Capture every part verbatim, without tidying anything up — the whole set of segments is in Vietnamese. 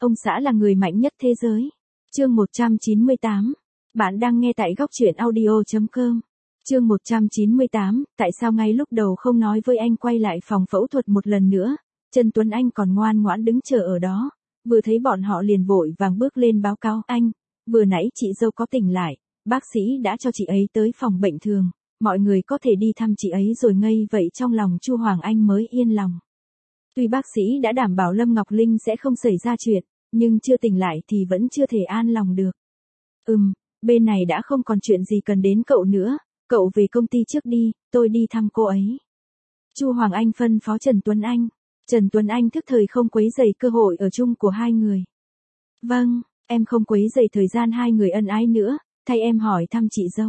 Ông xã là người mạnh nhất thế giới. Chương một trăm chín mươi tám. Bạn đang nghe tại góc truyện audio chấm com. Chương một trăm chín mươi tám, tại sao ngay lúc đầu không nói với anh quay lại phòng phẫu thuật một lần nữa? Trần Tuấn Anh còn ngoan ngoãn đứng chờ ở đó, vừa thấy bọn họ liền vội vàng bước lên báo cáo anh, vừa nãy chị dâu có tỉnh lại, bác sĩ đã cho chị ấy tới phòng bệnh thường, mọi người có thể đi thăm chị ấy rồi. Ngây vậy trong lòng Chu Hoàng Anh mới yên lòng. Tuy bác sĩ đã đảm bảo Lâm Ngọc Linh sẽ không xảy ra chuyện, nhưng chưa tỉnh lại thì vẫn chưa thể an lòng được. Ừm, bên này đã không còn chuyện gì cần đến cậu nữa, cậu về công ty trước đi, tôi đi thăm cô ấy. Chu Hoàng Anh phân phó Trần Tuấn Anh. Trần Tuấn Anh thức thời không quấy rầy cơ hội ở chung của hai người. Vâng, em không quấy rầy thời gian hai người ân ái nữa, thay em hỏi thăm chị dâu.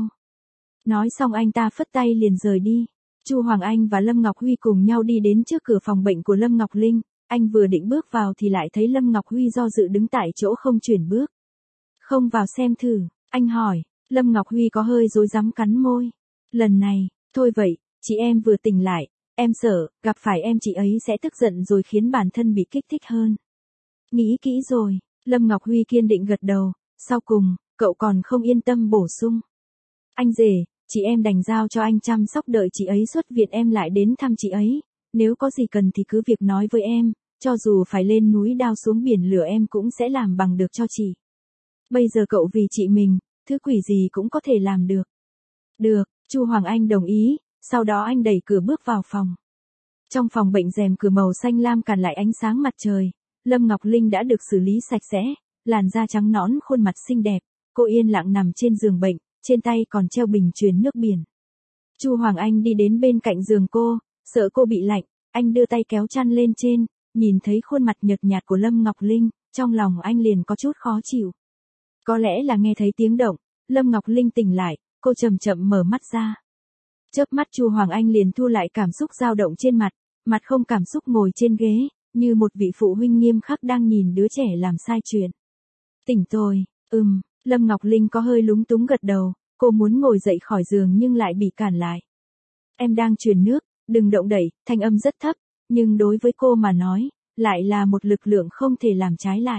Nói xong anh ta phất tay liền rời đi. Chu Hoàng Anh và Lâm Ngọc Huy cùng nhau đi đến trước cửa phòng bệnh của Lâm Ngọc Linh, anh vừa định bước vào thì lại thấy Lâm Ngọc Huy do dự đứng tại chỗ không chuyển bước. Không vào xem thử, anh hỏi. Lâm Ngọc Huy có hơi rối rắm cắn môi. Lần này, thôi vậy, chị em vừa tỉnh lại, em sợ, gặp phải em chị ấy sẽ tức giận rồi khiến bản thân bị kích thích hơn. Nghĩ kỹ rồi, Lâm Ngọc Huy kiên định gật đầu, sau cùng, cậu còn không yên tâm bổ sung. Anh rể, chị em đành giao cho anh chăm sóc đợi chị ấy xuất viện em lại đến thăm chị ấy, nếu có gì cần thì cứ việc nói với em, cho dù phải lên núi đao xuống biển lửa em cũng sẽ làm bằng được cho chị. Bây giờ cậu vì chị mình, thứ quỷ gì cũng có thể làm được. Được, Chu Hoàng Anh đồng ý, sau đó anh đẩy cửa bước vào phòng. Trong phòng bệnh rèm cửa màu xanh lam cản lại ánh sáng mặt trời, Lâm Ngọc Linh đã được xử lý sạch sẽ, làn da trắng nõn khuôn mặt xinh đẹp, cô yên lặng nằm trên giường bệnh, trên tay còn treo bình truyền nước biển. Chu Hoàng Anh đi đến bên cạnh giường cô, sợ cô bị lạnh, anh đưa tay kéo chăn lên trên, nhìn thấy khuôn mặt nhợt nhạt của Lâm Ngọc Linh, trong lòng anh liền có chút khó chịu. Có lẽ là nghe thấy tiếng động, Lâm Ngọc Linh tỉnh lại, cô chậm chậm mở mắt ra. Chớp mắt Chu Hoàng Anh liền thu lại cảm xúc dao động trên mặt, mặt không cảm xúc ngồi trên ghế, như một vị phụ huynh nghiêm khắc đang nhìn đứa trẻ làm sai chuyện. Tỉnh rồi, ừm, Lâm Ngọc Linh có hơi lúng túng gật đầu, cô muốn ngồi dậy khỏi giường nhưng lại bị cản lại. Em đang truyền nước, đừng động đậy, thanh âm rất thấp, nhưng đối với cô mà nói, lại là một lực lượng không thể làm trái lại.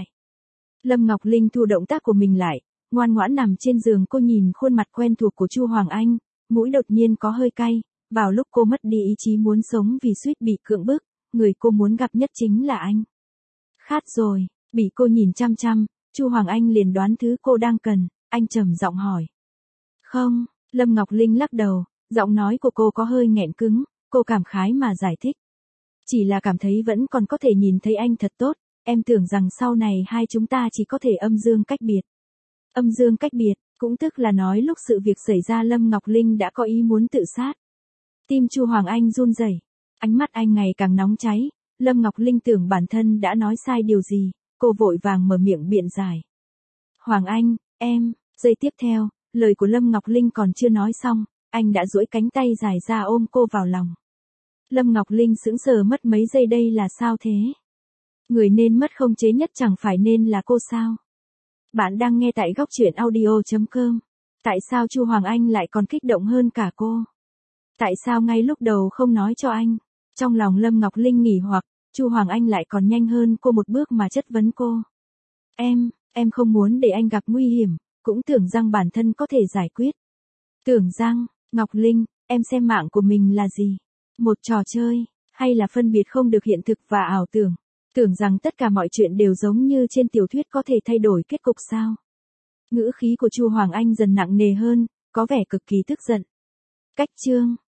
Lâm Ngọc Linh thu động tác của mình lại, ngoan ngoãn nằm trên giường. Cô nhìn khuôn mặt quen thuộc của Chu Hoàng Anh, mũi đột nhiên có hơi cay, vào lúc cô mất đi ý chí muốn sống vì suýt bị cưỡng bức, người cô muốn gặp nhất chính là anh. Khát rồi, bị cô nhìn chăm chăm, Chu Hoàng Anh liền đoán thứ cô đang cần, anh trầm giọng hỏi. Không, Lâm Ngọc Linh lắc đầu, giọng nói của cô có hơi nghẹn cứng, cô cảm khái mà giải thích. Chỉ là cảm thấy vẫn còn có thể nhìn thấy anh thật tốt, em tưởng rằng sau này hai chúng ta chỉ có thể âm dương cách biệt. Âm dương cách biệt, cũng tức là nói lúc sự việc xảy ra Lâm Ngọc Linh đã có ý muốn tự sát. Tim Chu Hoàng Anh run rẩy, ánh mắt anh ngày càng nóng cháy, Lâm Ngọc Linh tưởng bản thân đã nói sai điều gì, cô vội vàng mở miệng biện giải. Hoàng Anh, em, giây tiếp theo, lời của Lâm Ngọc Linh còn chưa nói xong, anh đã duỗi cánh tay dài ra ôm cô vào lòng. Lâm Ngọc Linh sững sờ mất mấy giây, đây là sao thế? Người nên mất khống chế nhất chẳng phải nên là cô sao? Bạn đang nghe tại góc truyện audio chấm com. Tại sao Chu Hoàng Anh lại còn kích động hơn cả cô? Tại sao ngay lúc đầu không nói cho anh? Trong lòng Lâm Ngọc Linh nghỉ hoặc, Chu Hoàng Anh lại còn nhanh hơn cô một bước mà chất vấn cô. Em, em không muốn để anh gặp nguy hiểm, cũng tưởng rằng bản thân có thể giải quyết. Tưởng rằng, Ngọc Linh, em xem mạng của mình là gì? Một trò chơi, hay là phân biệt không được hiện thực và ảo tưởng? Tưởng rằng tất cả mọi chuyện đều giống như trên tiểu thuyết có thể thay đổi kết cục sao? Ngữ khí của Chu Hoàng Anh dần nặng nề hơn, có vẻ cực kỳ tức giận. Cách chương